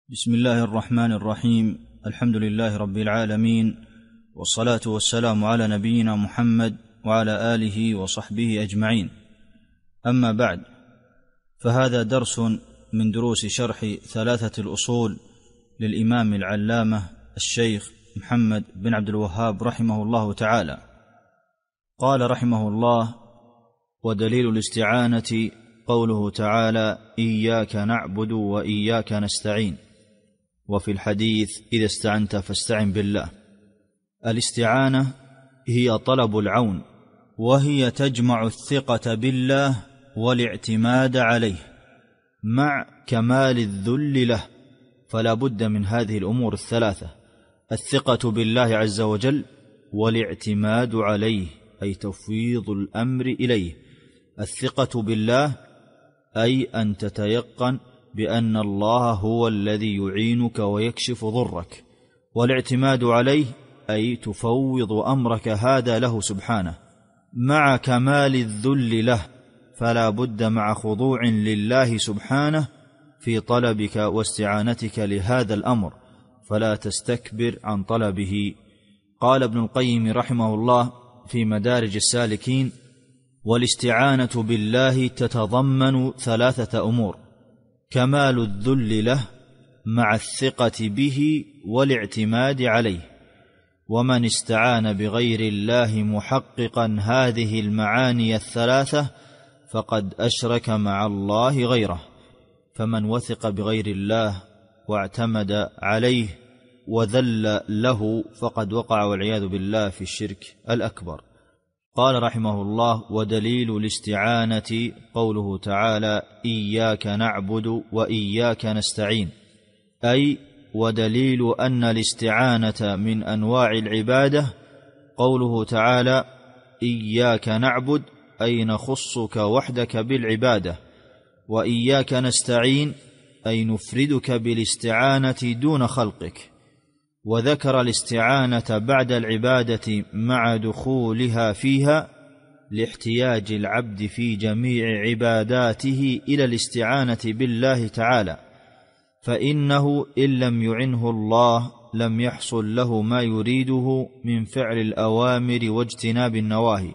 بسم الله الرحمن الرحيم. الحمد لله رب العالمين، والصلاة والسلام على نبينا محمد وعلى آله وصحبه أجمعين. أما بعد، فهذا درس من دروس شرح ثلاثة الأصول للإمام العلامة الشيخ محمد بن عبد الوهاب رحمه الله تعالى. قال رحمه الله: ودليل الاستعانة قوله تعالى: إياك نعبد وإياك نستعين. وفي الحديث: إذا استعنت فاستعن بالله. الاستعانة هي طلب العون، وهي تجمع الثقة بالله والاعتماد عليه مع كمال الذل له، فلا بد من هذه الأمور الثلاثة: الثقة بالله عز وجل، والاعتماد عليه أي تفويض الأمر إليه. الثقة بالله أي أن تتيقن بأن الله هو الذي يعينك ويكشف ضرك، والاعتماد عليه أي تفوض أمرك هذا له سبحانه مع كمال الذل له، فلا بد مع خضوع لله سبحانه في طلبك واستعانتك لهذا الأمر، فلا تستكبر عن طلبه. قال ابن القيم رحمه الله في مدارج السالكين: والاستعانة بالله تتضمن ثلاثة أمور: كمال الذل له مع الثقة به والاعتماد عليه. ومن استعان بغير الله محققا هذه المعاني الثلاثة فقد أشرك مع الله غيره. فمن وثق بغير الله واعتمد عليه وذل له فقد وقع والعياذ بالله في الشرك الأكبر. قال رحمه الله: ودليل الاستعانة قوله تعالى: إياك نعبد وإياك نستعين، أي ودليل أن الاستعانة من أنواع العبادة قوله تعالى: إياك نعبد أي نخصك وحدك بالعبادة، وإياك نستعين أي نفردك بالاستعانة دون خلقك. وذكر الاستعانة بعد العبادة مع دخولها فيها لاحتياج العبد في جميع عباداته إلى الاستعانة بالله تعالى، فإنه إن لم يعنه الله لم يحصل له ما يريده من فعل الأوامر واجتناب النواهي.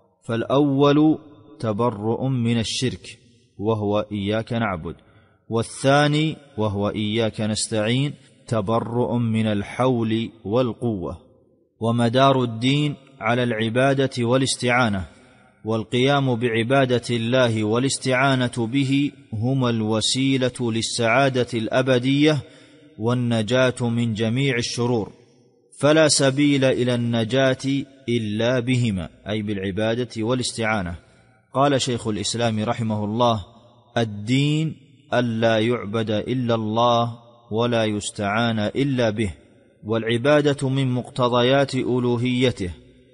فالأول تبرؤ من الشرك وهو إياك نعبد، والثاني وهو إياك نستعين تبرؤ من الحول والقوة. ومدار الدين على العبادة والاستعانة، والقيام بعبادة الله والاستعانة به هما الوسيلة للسعادة الأبدية والنجاة من جميع الشرور، فلا سبيل إلى النجاة إلا بهما أي بالعبادة والاستعانة. قال شيخ الإسلام رحمه الله: الدين ألا يعبد إلا الله ولا يستعان إلا به، والعبادة من مقتضيات ألوهيته،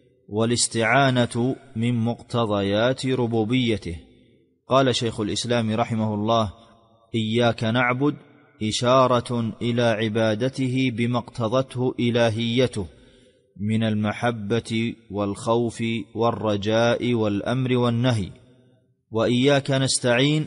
والاستعانة من مقتضيات ربوبيته. قال شيخ الإسلام رحمه الله: إياك نعبد إشارة إلى عبادته بما اقتضته إلهيته من المحبة والخوف والرجاء والأمر والنهي، وإياك نستعين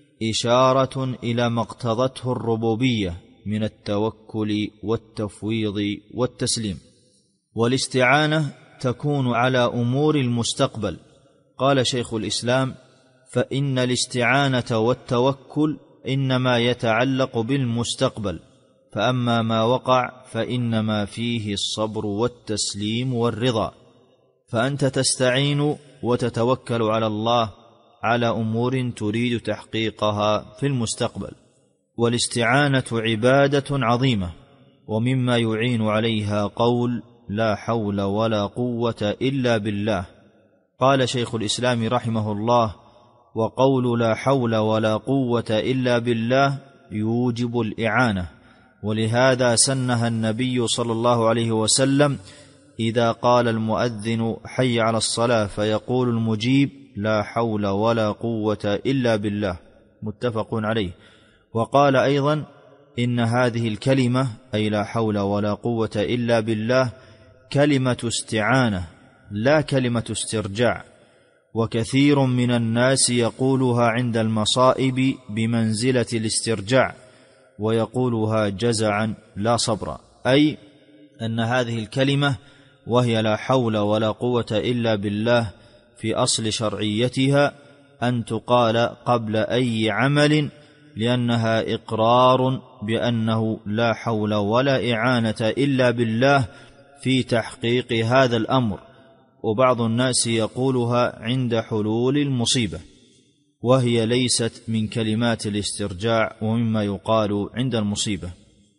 إشارة إلى ما اقتضته الربوبية من التوكل والتفويض والتسليم. والاستعانة تكون على أمور المستقبل. قال شيخ الإسلام: فإن الاستعانة والتوكل إنما يتعلق بالمستقبل، فأما ما وقع فإنما فيه الصبر والتسليم والرضا. فأنت تستعين وتتوكل على الله على أمور تريد تحقيقها في المستقبل. والاستعانة عبادة عظيمة، ومما يعين عليها قول: لا حول ولا قوة إلا بالله. قال شيخ الإسلام رحمه الله: وقول لا حول ولا قوة إلا بالله يوجب الإعانة، ولهذا سنها النبي صلى الله عليه وسلم إذا قال المؤذن حي على الصلاة فيقول المجيب: لا حول ولا قوة إلا بالله، متفق عليه. وقال أيضا: إن هذه الكلمة أي لا حول ولا قوة إلا بالله كلمة استعانة لا كلمة استرجاع، وكثير من الناس يقولها عند المصائب بمنزلة الاسترجاع، ويقولها جزعا لا صبرا، أي أن هذه الكلمة وهي لا حول ولا قوة إلا بالله في أصل شرعيتها أن تقال قبل أي عمل، لأنها إقرار بأنه لا حول ولا إعانة إلا بالله في تحقيق هذا الأمر. وبعض الناس يقولها عند حلول المصيبة، وهي ليست من كلمات الاسترجاع ومما يقال عند المصيبة.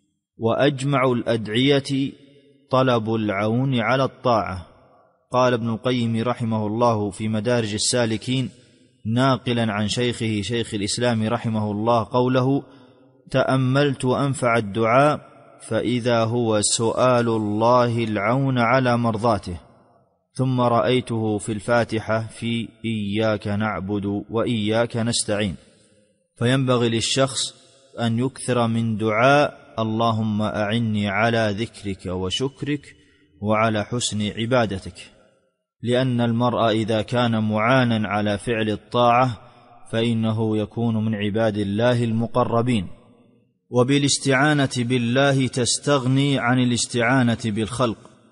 وأجمع الأدعية طلب العون على الطاعة. قال ابن القيم رحمه الله في مدارج السالكين ناقلا عن شيخه شيخ الإسلام رحمه الله قوله: تأملت أنفع الدعاء فإذا هو سؤال الله العون على مرضاته، ثم رأيته في الفاتحة في إياك نعبد وإياك نستعين. فينبغي للشخص أن يكثر من دعاء اللهم أعني على ذكرك وشكرك وعلى حسن عبادتك، لأن المرء إذا كان معانا على فعل الطاعة فإنه يكون من عباد الله المقربين. وبالاستعانة بالله تستغني عن الاستعانة بالخلق،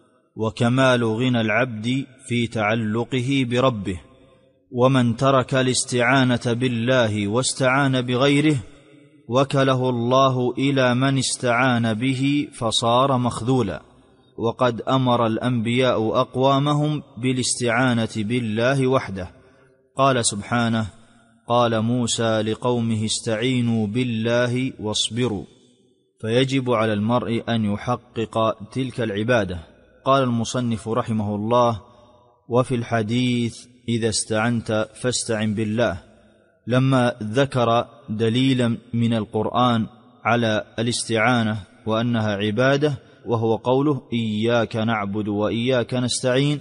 وكمال غنى العبد في تعلقه بربه. ومن ترك الاستعانة بالله واستعان بغيره وكله الله إلى من استعان به فصار مخذولا. وقد أمر الأنبياء أقوامهم بالاستعانة بالله وحده. قال سبحانه: قال موسى لقومه استعينوا بالله واصبروا. فيجب على المرء أن يحقق تلك العبادة. قال المصنف رحمه الله: وفي الحديث إذا استعنت فاستعن بالله، لما ذكر دليلا من القرآن على الاستعانة وأنها عبادة وهو قوله إياك نعبد وإياك نستعين،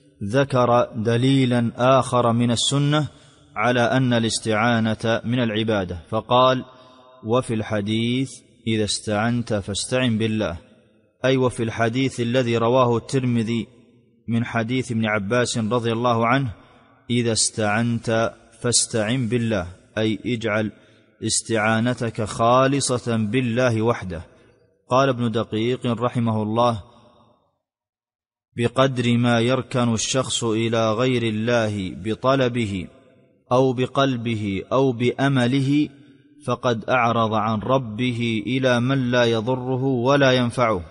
ذكر دليلا آخر من السنة على أن الاستعانة من العبادة، فقال: وفي الحديث إذا استعنت فاستعن بالله، أي وفي الحديث الذي رواه الترمذي من حديث ابن عباس رضي الله عنه: إذا استعنت فاستعن بالله، أي اجعل استعانتك خالصة بالله وحده. قال ابن دقيق رحمه الله: بقدر ما يركن الشخص إلى غير الله بطلبه أو بقلبه أو بأمله فقد أعرض عن ربه إلى من لا يضره ولا ينفعه،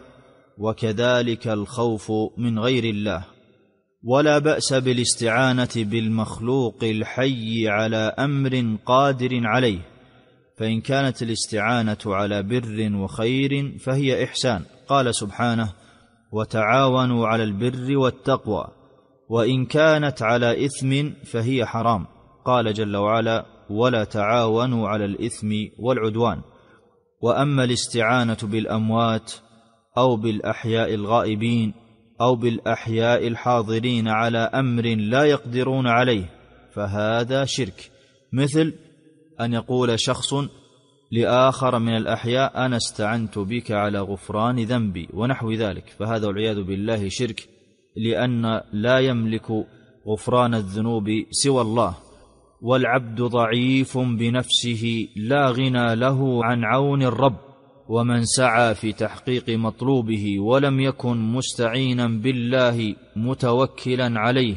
وكذلك الخوف من غير الله. ولا بأس بالاستعانة بالمخلوق الحي على أمر قادر عليه، فإن كانت الاستعانة على بر وخير فهي إحسان. قال سبحانه: وتعاونوا على البر والتقوى، وإن كانت على إثم فهي حرام. قال جل وعلا: ولا تعاونوا على الإثم والعدوان. وأما الاستعانة بالأموات أو بالأحياء الغائبين أو بالأحياء الحاضرين على أمر لا يقدرون عليه فهذا شرك، مثل أن يقول شخص لآخر من الأحياء: أنا استعنت بك على غفران ذنبي، ونحو ذلك، فهذا والعياذ بالله شرك، لأن لا يملك غفران الذنوب سوى الله، والعبد ضعيف بنفسه لا غنى له عن عون الرب. ومن سعى في تحقيق مطلوبه ولم يكن مستعينا بالله متوكلا عليه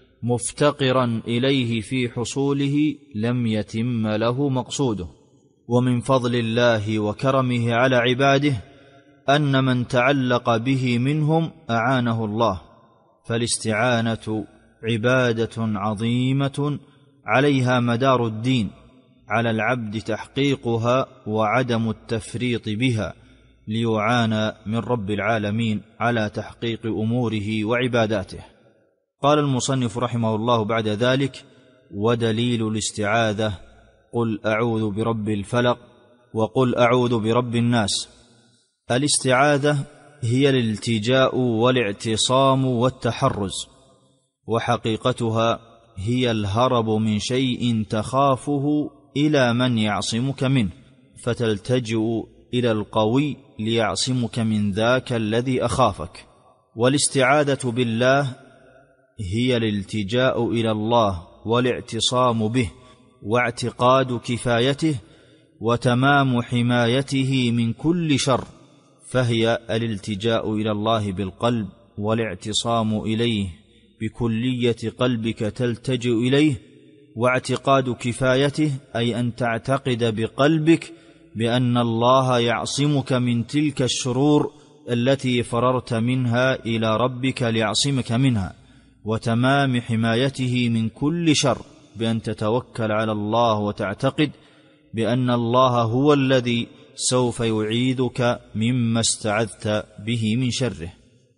مفتقرا إليه في حصوله لم يتم له مقصوده. ومن فضل الله وكرمه على عباده أن من تعلق به منهم أعانه الله، فالاستعانة عبادة عظيمة عليها مدار الدين، على العبد تحقيقها وعدم التفريط بها ليعان من رب العالمين على تحقيق أموره وعباداته. قال المصنف رحمه الله بعد ذلك: ودليل الاستعاذة قل أعوذ برب الفلق وقل أعوذ برب الناس. الاستعاذة هي الالتجاء والاعتصام والتحرز، وحقيقتها هي الهرب من شيء تخافه إلى من يعصمك منه، فتلتجئ إلى القوي ليعصمك من ذاك الذي أخافك. والاستعاذة بالله هي الالتجاء إلى الله والاعتصام به واعتقاد كفايته وتمام حمايته من كل شر، فهي الالتجاء إلى الله بالقلب والاعتصام إليه بكلية قلبك تلتجئ إليه، واعتقاد كفايته، أي أن تعتقد بقلبك بأن الله يعصمك من تلك الشرور التي فررت منها إلى ربك ليعصمك منها، وتمام حمايته من كل شر بأن تتوكل على الله وتعتقد بأن الله هو الذي سوف يعيذك مما استعذت به من شره.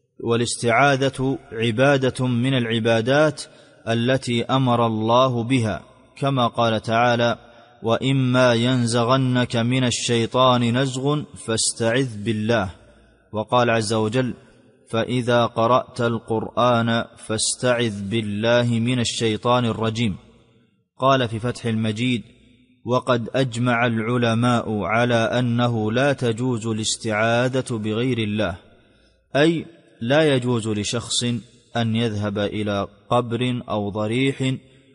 والاستعاذة عبادة من العبادات التي أمر الله بها، كما قال تعالى: وإما ينزغنك من الشيطان نزغ فاستعذ بالله. وقال عز وجل: فإذا قرأت القرآن فاستعذ بالله من الشيطان الرجيم. قال في فتح المجيد: وقد أجمع العلماء على أنه لا تجوز الاستعاذة بغير الله، أي لا يجوز لشخص أن يذهب إلى قبر أو ضريح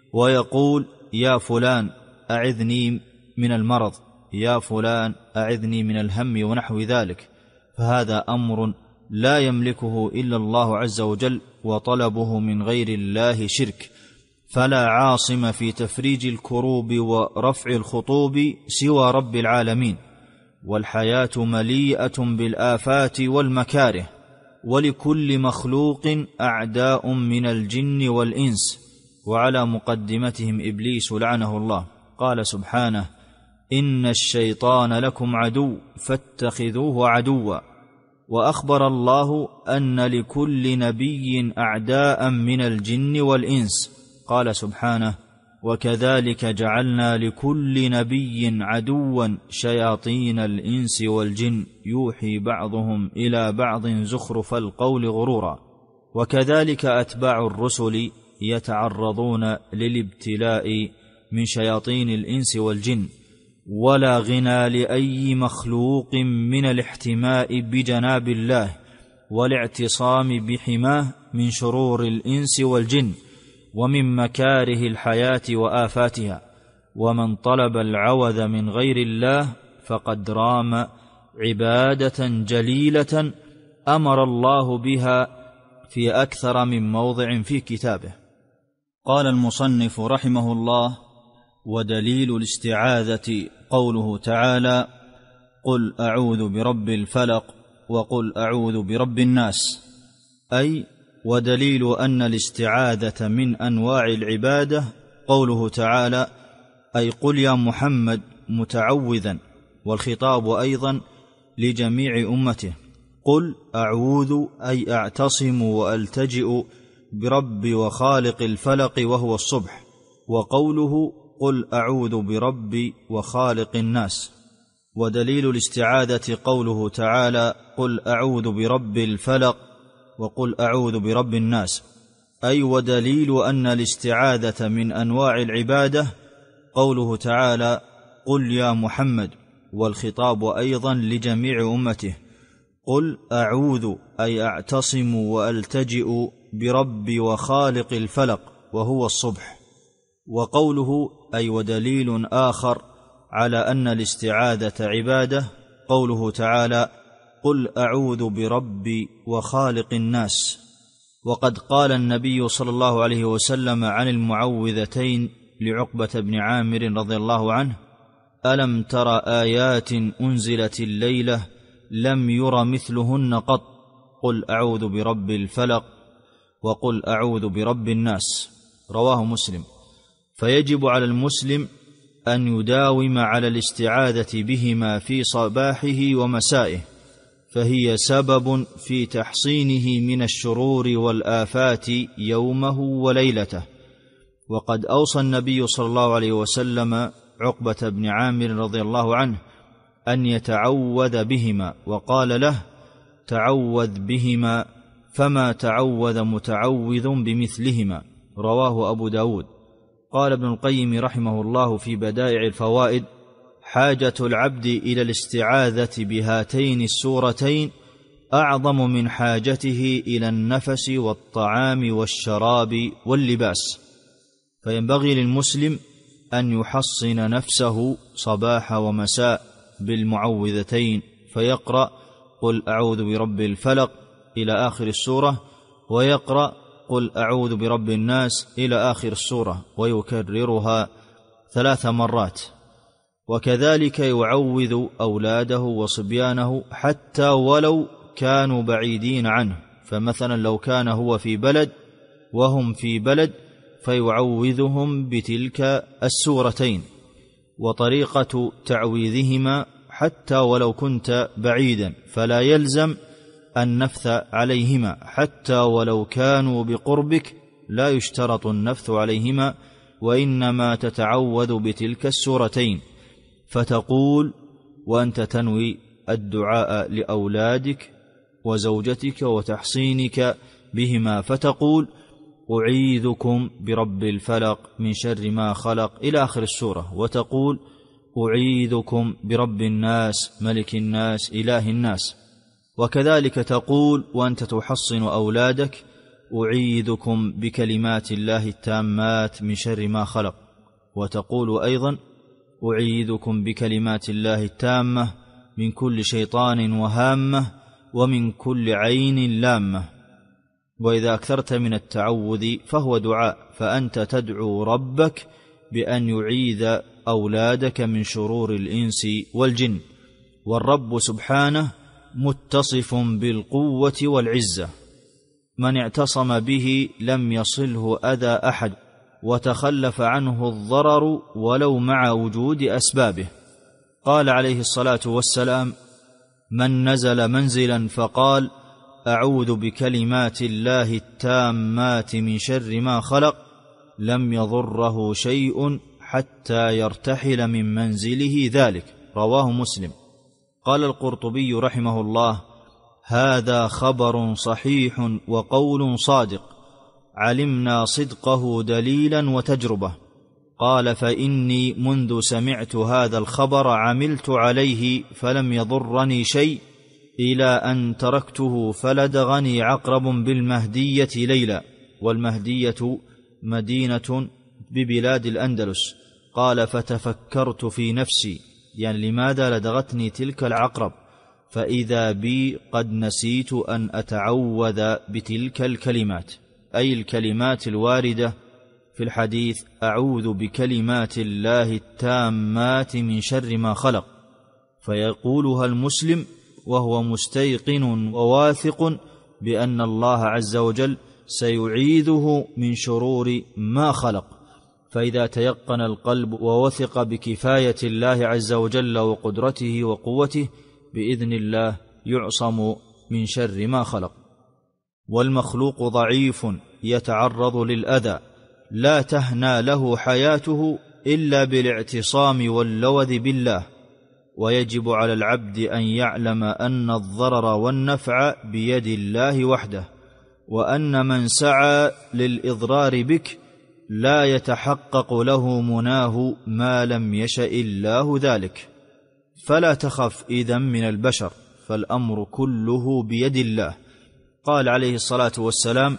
ويقول: يا فلان أعذني من المرض، يا فلان أعذني من الهم ونحو ذلك، فهذا أمر لا يملكه إلا الله عز وجل، وطلبه من غير الله شرك، فلا عاصم في تفريج الكروب ورفع الخطوب سوى رب العالمين. والحياة مليئة بالآفات والمكاره، ولكل مخلوق أعداء من الجن والإنس، وعلى مقدمتهم إبليس لعنه الله. قال سبحانه: إن الشيطان لكم عدو فاتخذوه عدوا. وأخبر الله أن لكل نبي أعداء من الجن والإنس، قال سبحانه: وكذلك جعلنا لكل نبي عدوا شياطين الإنس والجن يوحي بعضهم إلى بعض زخرف القول غرورا. وكذلك أتباع الرسل يتعرضون للابتلاء من شياطين الإنس والجن، ولا غنى لأي مخلوق من الاحتماء بجناب الله والاعتصام بحماه من شرور الإنس والجن ومن مكاره الحياة وآفاتها. ومن طلب العوذ من غير الله فقد رام عبادة جليلة أمر الله بها في أكثر من موضع في كتابه. قال المصنف رحمه الله: ودليل الاستعاذة قوله تعالى: قل أعوذ برب الفلق وقل أعوذ برب الناس، أي ودليل أن الاستعاذة من أنواع العبادة قوله تعالى: أي قل يا محمد متعوذا، والخطاب أيضا لجميع أمته. قل أعوذ أي أعتصم وألتجئ برب وخالق الفلق وهو الصبح. وقوله قل أعوذ برب وخالق الناس. ودليل الاستعاذة قوله تعالى: قل أعوذ برب الفلق وقل أعوذ برب الناس، أي ودليل أن الاستعاذة من أنواع العبادة قوله تعالى: قل يا محمد، والخطاب أيضا لجميع أمته. قل أعوذ أي أعتصم وألتجئ برب وخالق الفلق وهو الصبح. وقوله أي ودليل آخر على أن الاستعاذة عبادة قوله تعالى: قل أعوذ برب وخالق الناس. وقد قال النبي صلى الله عليه وسلم عن المعوذتين لعقبة بن عامر رضي الله عنه: ألم تر آيات أنزلت الليلة لم ير مثلهن قط، قل أعوذ برب الفلق وقل أعوذ برب الناس. رواه مسلم. فيجب على المسلم أن يداوم على الاستعاذة بهما في صباحه ومسائه، فهي سبب في تحصينه من الشرور والآفات يومه وليلته. وقد أوصى النبي صلى الله عليه وسلم عقبة بن عامر رضي الله عنه أن يتعوذ بهما، وقال له: تعوذ بهما فما تعوذ متعوذ بمثلهما. رواه أبو داود. قال ابن القيم رحمه الله في بدائع الفوائد: حاجة العبد إلى الاستعاذة بهاتين السورتين أعظم من حاجته إلى النفس والطعام والشراب واللباس. فينبغي للمسلم أن يحصن نفسه صباح ومساء بالمعوذتين، فيقرأ قل أعوذ برب الفلق إلى آخر السورة، ويقرأ قل أعوذ برب الناس إلى آخر السورة، ويكررها 3 مرات. وكذلك يعوذ أولاده وصبيانه حتى ولو كانوا بعيدين عنه، فمثلا لو كان هو في بلد وهم في بلد فيعوذهم بتلك السورتين. وطريقة تعويذهما حتى ولو كنت بعيدا، فلا يلزم النفث عليهما، حتى ولو كانوا بقربك لا يشترط النفث عليهما، وإنما تتعوذ بتلك السورتين. فتقول وأنت تنوي الدعاء لأولادك وزوجتك وتحصينك بهما، فتقول أعيذكم برب الفلق من شر ما خلق إلى آخر السورة، وتقول أعيذكم برب الناس ملك الناس إله الناس. وكذلك تقول وأنت تحصن أولادك أعيذكم بكلمات الله التامات من شر ما خلق، وتقول أيضا أعيذكم بكلمات الله التامة من كل شيطان وهامة ومن كل عين لامة. وإذا أكثرت من التعوذ فهو دعاء، فأنت تدعو ربك بأن يعيذ أولادك من شرور الإنس والجن، والرب سبحانه متصف بالقوة والعزة، من اعتصم به لم يصله أذى أحد، وتخلف عنه الضرر ولو مع وجود أسبابه. قال عليه الصلاة والسلام من نزل منزلا فقال أعوذ بكلمات الله التامات من شر ما خلق لم يضره شيء حتى يرتحل من منزله ذلك، رواه مسلم. قال القرطبي رحمه الله هذا خبر صحيح وقول صادق، علمنا صدقه دليلا وتجربة. قال فإني منذ سمعت هذا الخبر عملت عليه فلم يضرني شيء إلى أن تركته فلدغني عقرب بالمهدية ليلا، والمهدية مدينة ببلاد الأندلس. قال فتفكرت في نفسي، يعني لماذا لدغتني تلك العقرب، فإذا بي قد نسيت أن أتعوذ بتلك الكلمات، أي الكلمات الواردة في الحديث أعوذ بكلمات الله التامات من شر ما خلق، فيقولها المسلم وهو مستيقن وواثق بأن الله عز وجل سيعيذه من شرور ما خلق. فإذا تيقن القلب ووثق بكفاية الله عز وجل وقدرته وقوته بإذن الله يعصم من شر ما خلق. والمخلوق ضعيف يتعرض للأذى، لا تهنى له حياته إلا بالاعتصام واللوذ بالله، ويجب على العبد أن يعلم أن الضرر والنفع بيد الله وحده، وأن من سعى للإضرار بك لا يتحقق له مناه ما لم يشأ الله ذلك. فلا تخف إذن من البشر، فالأمر كله بيد الله. قال عليه الصلاة والسلام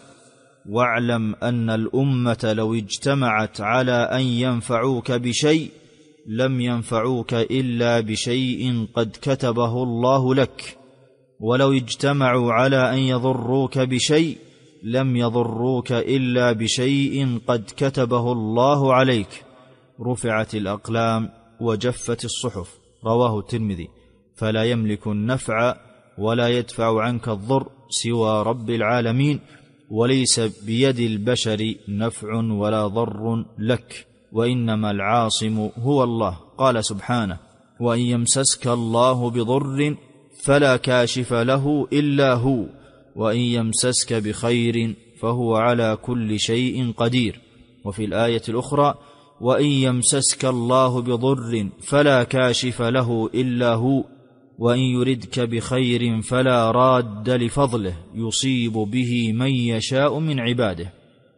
واعلم أن الأمة لو اجتمعت على أن ينفعوك بشيء لم ينفعوك إلا بشيء قد كتبه الله لك، ولو اجتمعوا على أن يضروك بشيء لم يضروك إلا بشيء قد كتبه الله عليك. رفعت الأقلام وجفت الصحف، رواه الترمذي. فلا يملك النفع ولا يدفع عنك الضر سوى رب العالمين، وليس بيد البشر نفع ولا ضر لك، وإنما العاصم هو الله. قال سبحانه وإن يمسسك الله بضر فلا كاشف له إلا هو، وإن يمسسك بخير فهو على كل شيء قدير. وفي الآية الأخرى وإن يمسسك الله بضر فلا كاشف له إلا هو، وإن يردك بخير فلا راد لفضله يصيب به من يشاء من عباده.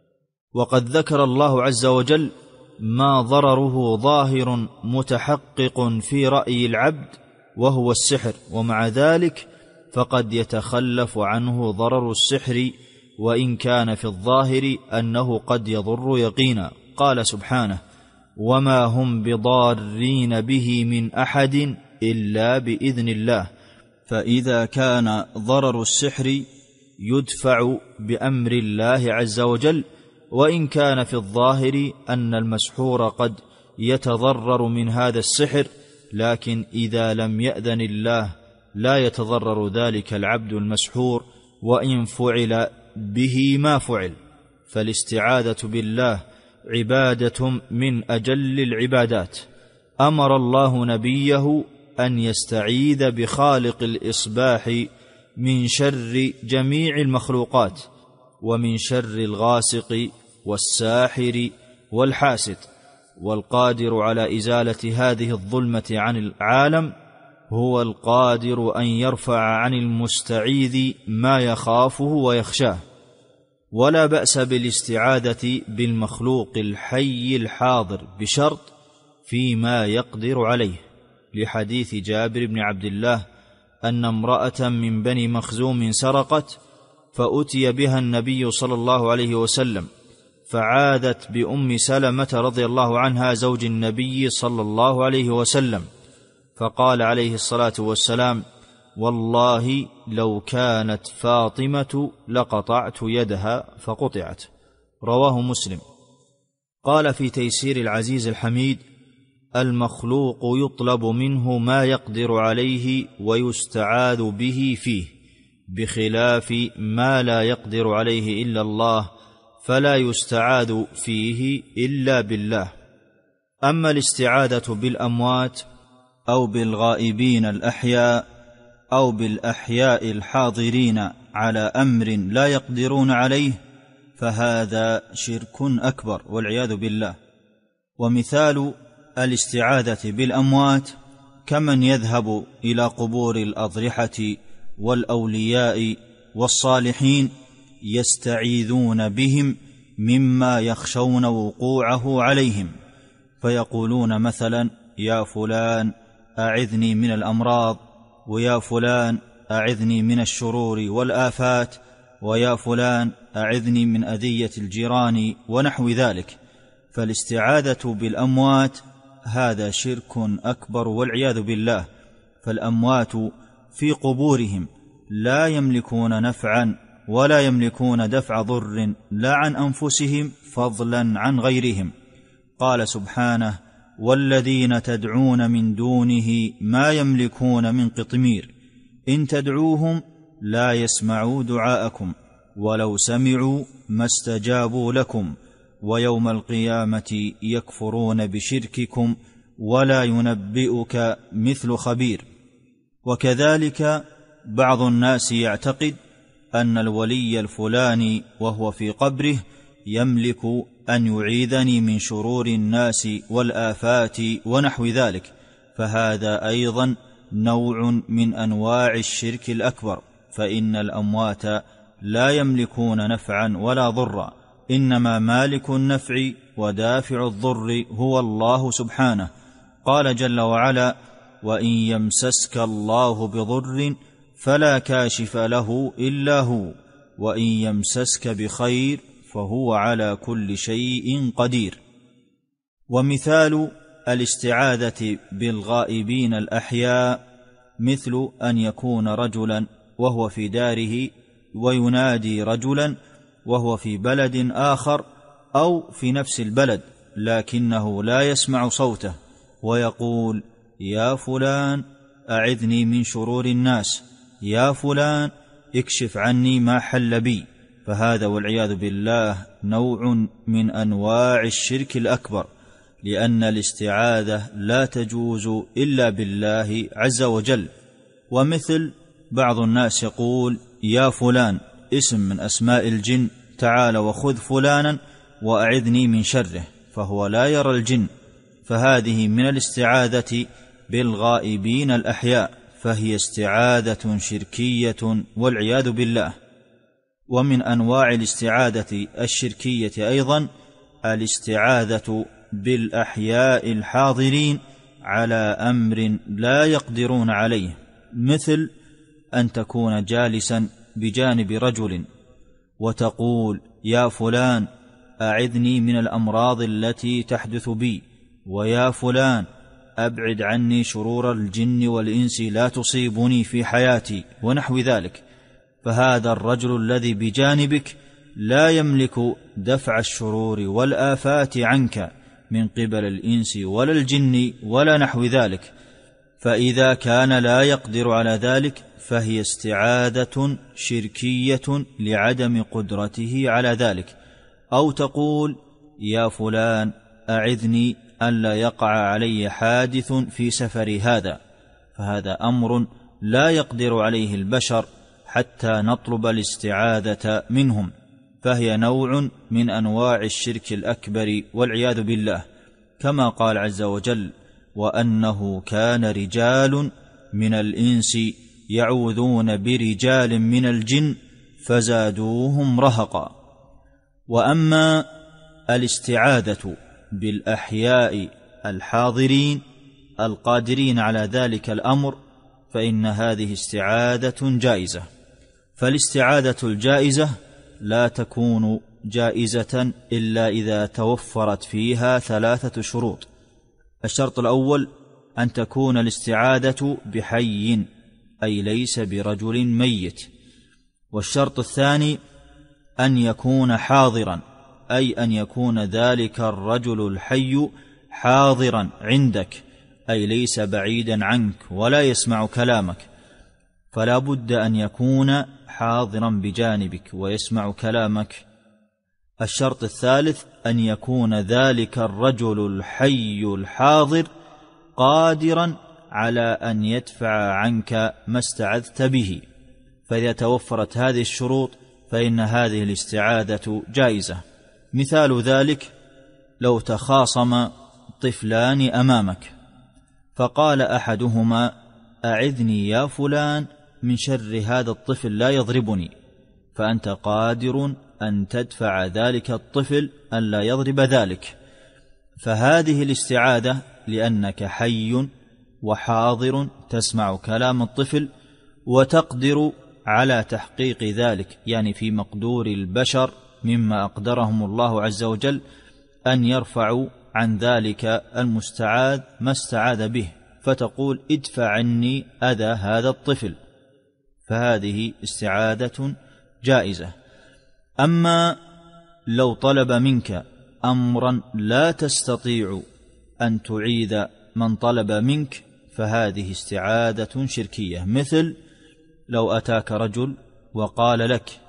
وقد ذكر الله عز وجل ما ضرره ظاهر متحقق في رأي العبد وهو السحر، ومع ذلك فقد يتخلف عنه ضرر السحر وإن كان في الظاهر أنه قد يضر يقينا. قال سبحانه وما هم بضارين به من أحد إلا بإذن الله. فإذا كان ضرر السحر يدفع بأمر الله عز وجل، وإن كان في الظاهر أن المسحور قد يتضرر من هذا السحر، لكن إذا لم يأذن الله لا يتضرر ذلك العبد المسحور وإن فعل به ما فعل. فالاستعاذة بالله عبادة من أجل العبادات. أمر الله نبيه أن يستعيذ بخالق الإصباح من شر جميع المخلوقات، ومن شر الغاسق والساحر والحاسد. والقادر على إزالة هذه الظلمة عن العالم هو القادر أن يرفع عن المستعيذ ما يخافه ويخشاه. ولا بأس بالاستعاذة بالمخلوق الحي الحاضر بشرط فيما يقدر عليه، لحديث جابر بن عبد الله أن امرأة من بني مخزوم سرقت، فأتي بها النبي صلى الله عليه وسلم، فعاذت بأم سلمة رضي الله عنها زوج النبي صلى الله عليه وسلم، فقال عليه الصلاة والسلام: والله لو كانت فاطمة لقطعت يدها، فقطعت. رواه مسلم. قال في تيسير العزيز الحميد: المخلوق يطلب منه ما يقدر عليه ويستعاذ به فيه، بخلاف ما لا يقدر عليه إلا الله، فلا يستعاذ فيه إلا بالله. أما الاستعاذة بالأموات أو بالغائبين الأحياء أو بالأحياء الحاضرين على أمر لا يقدرون عليه، فهذا شرك أكبر والعياذ بالله. ومثال الاستعاذة بالأموات كمن يذهب إلى قبور الأضرحة والأولياء والصالحين يستعيذون بهم مما يخشون وقوعه عليهم، فيقولون مثلا: يا فلان أعذني من الأمراض، ويا فلان أعذني من الشرور والآفات، ويا فلان أعذني من أذية الجيران ونحو ذلك. فالاستعاذة بالأموات هذا شرك أكبر والعياذ بالله. فالأموات في قبورهم لا يملكون نفعا ولا يملكون دفع ضر، لا عن أنفسهم فضلا عن غيرهم. قال سبحانه: والذين تدعون من دونه ما يملكون من قطمير إن تدعوهم لا يسمعوا دعاءكم ولو سمعوا ما استجابوا لكم ويوم القيامة يكفرون بشرككم ولا ينبئك مثل خبير. وكذلك بعض الناس يعتقد أن الولي الفلاني وهو في قبره يملك أن يعيذني من شرور الناس والآفات ونحو ذلك، فهذا أيضا نوع من أنواع الشرك الأكبر. فإن الأموات لا يملكون نفعا ولا ضرا، إنما مالك النفع ودافع الضر هو الله سبحانه. قال جل وعلا: وإن يمسسك الله بضر فلا كاشف له إلا هو، وإن يمسسك بخير فهو على كل شيء قدير. ومثال الاستعاذة بالغائبين الأحياء مثل أن يكون رجلا وهو في داره وينادي رجلا وهو في بلد آخر أو في نفس البلد لكنه لا يسمع صوته، ويقول: يا فلان أعذني من شرور الناس، يا فلان اكشف عني ما حل بي. فهذا والعياذ بالله نوع من أنواع الشرك الأكبر، لأن الاستعاذة لا تجوز إلا بالله عز وجل. ومثل بعض الناس يقول: يا فلان اسم من أسماء الجن، تعال وخذ فلانا وأعذني من شره، فهو لا يرى الجن، فهذه من الاستعاذة بالغائبين الأحياء، فهي استعاذة شركية والعياذ بالله. ومن أنواع الاستعاذة الشركية أيضا الاستعاذة بالأحياء الحاضرين على أمر لا يقدرون عليه، مثل أن تكون جالسا بجانب رجل وتقول: يا فلان أعذني من الأمراض التي تحدث بي، ويا فلان أبعد عني شرور الجن والإنس لا تصيبني في حياتي ونحو ذلك، فهذا الرجل الذي بجانبك لا يملك دفع الشرور والآفات عنك من قبل الإنس ولا الجن ولا نحو ذلك، فإذا كان لا يقدر على ذلك فهي استعاذة شركية لعدم قدرته على ذلك. أو تقول يا فلان أعذني ألا يقع علي حادث في سفري هذا، فهذا أمر لا يقدر عليه البشر حتى نطلب الاستعاذة منهم، فهي نوع من أنواع الشرك الأكبر والعياذ بالله، كما قال عز وجل وأنه كان رجال من الإنس يعوذون برجال من الجن فزادوهم رهقا. وأما الاستعاذة بالأحياء الحاضرين القادرين على ذلك الأمر فإن هذه استعاذة جائزة، فالاستعاذة الجائزة لا تكون جائزة إلا إذا توفرت فيها 3 شروط. الشرط الأول أن تكون الاستعاذة بحي أي ليس برجل ميت، والشرط الثاني أن يكون حاضرا أي أن يكون ذلك الرجل الحي حاضرا عندك أي ليس بعيدا عنك ولا يسمع كلامك، فلا بد أن يكون حاضرا بجانبك ويسمع كلامك. الشرط الثالث أن يكون ذلك الرجل الحي الحاضر قادرا على أن يدفع عنك ما استعذت به، فإذا توفرت هذه الشروط فإن هذه الاستعاذة جائزة. مثال ذلك لو تخاصم طفلان أمامك فقال أحدهما أعذني يا فلان من شر هذا الطفل لا يضربني، فأنت قادر أن تدفع ذلك الطفل أن لا يضرب ذلك، فهذه الاستعاذة لأنك حي وحاضر تسمع كلام الطفل وتقدر على تحقيق ذلك، يعني في مقدور البشر مما أقدرهم الله عز وجل أن يرفعوا عن ذلك المستعاذ ما استعاذ به، فتقول ادفع عني أذى هذا الطفل، فهذه استعاذة جائزة. أما لو طلب منك أمرا لا تستطيع أن تعيذ من طلب منك فهذه استعاذة شركية، مثل لو أتاك رجل وقال لك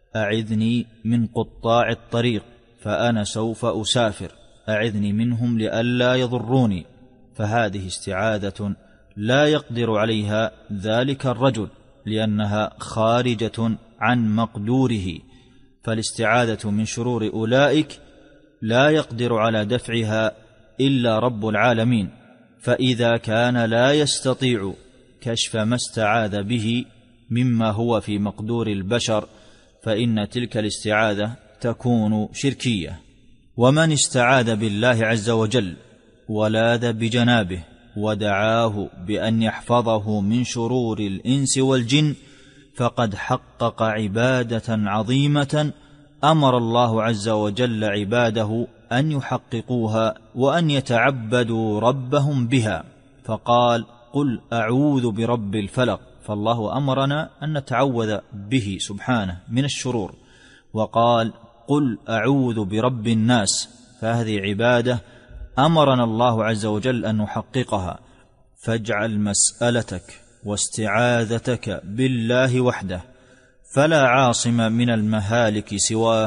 أعذني من قطاع الطريق فأنا سوف أسافر، أعذني منهم لئلا يضروني، فهذه استعاذة لا يقدر عليها ذلك الرجل لأنها خارجة عن مقدوره، فالاستعاذة من شرور أولئك لا يقدر على دفعها إلا رب العالمين، فإذا كان لا يستطيع كشف ما استعاذ به مما هو في مقدور البشر فإن تلك الاستعاذة تكون شركية. ومن استعاذ بالله عز وجل ولاذ بجنابه ودعاه بأن يحفظه من شرور الإنس والجن فقد حقق عبادة عظيمة أمر الله عز وجل عباده أن يحققوها وأن يتعبدوا ربهم بها، فقال قل أعوذ برب الفلق، فالله أمرنا أن نتعوذ به سبحانه من الشرور، وقال قل أعوذ برب الناس، فهذه عبادة أمرنا الله عز وجل أن نحققها. فاجعل مسألتك واستعاذتك بالله وحده، فلا عاصم من المهالك سواه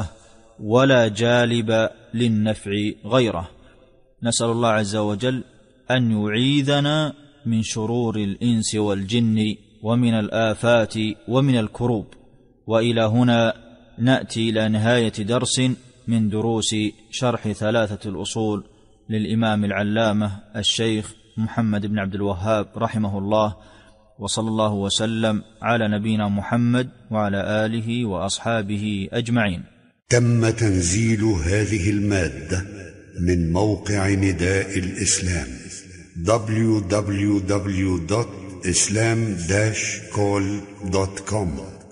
ولا جالب للنفع غيره. نسأل الله عز وجل أن يعيذنا من شرور الإنس والجن ومن الآفات ومن الكروب. وإلى هنا نأتي إلى نهاية درس من دروس شرح 3 الأصول للإمام العلامة الشيخ محمد بن عبد الوهاب رحمه الله، وصلى الله وسلم على نبينا محمد وعلى آله وأصحابه أجمعين. تم تنزيل هذه المادة من موقع نداء الإسلام www.islam-call.com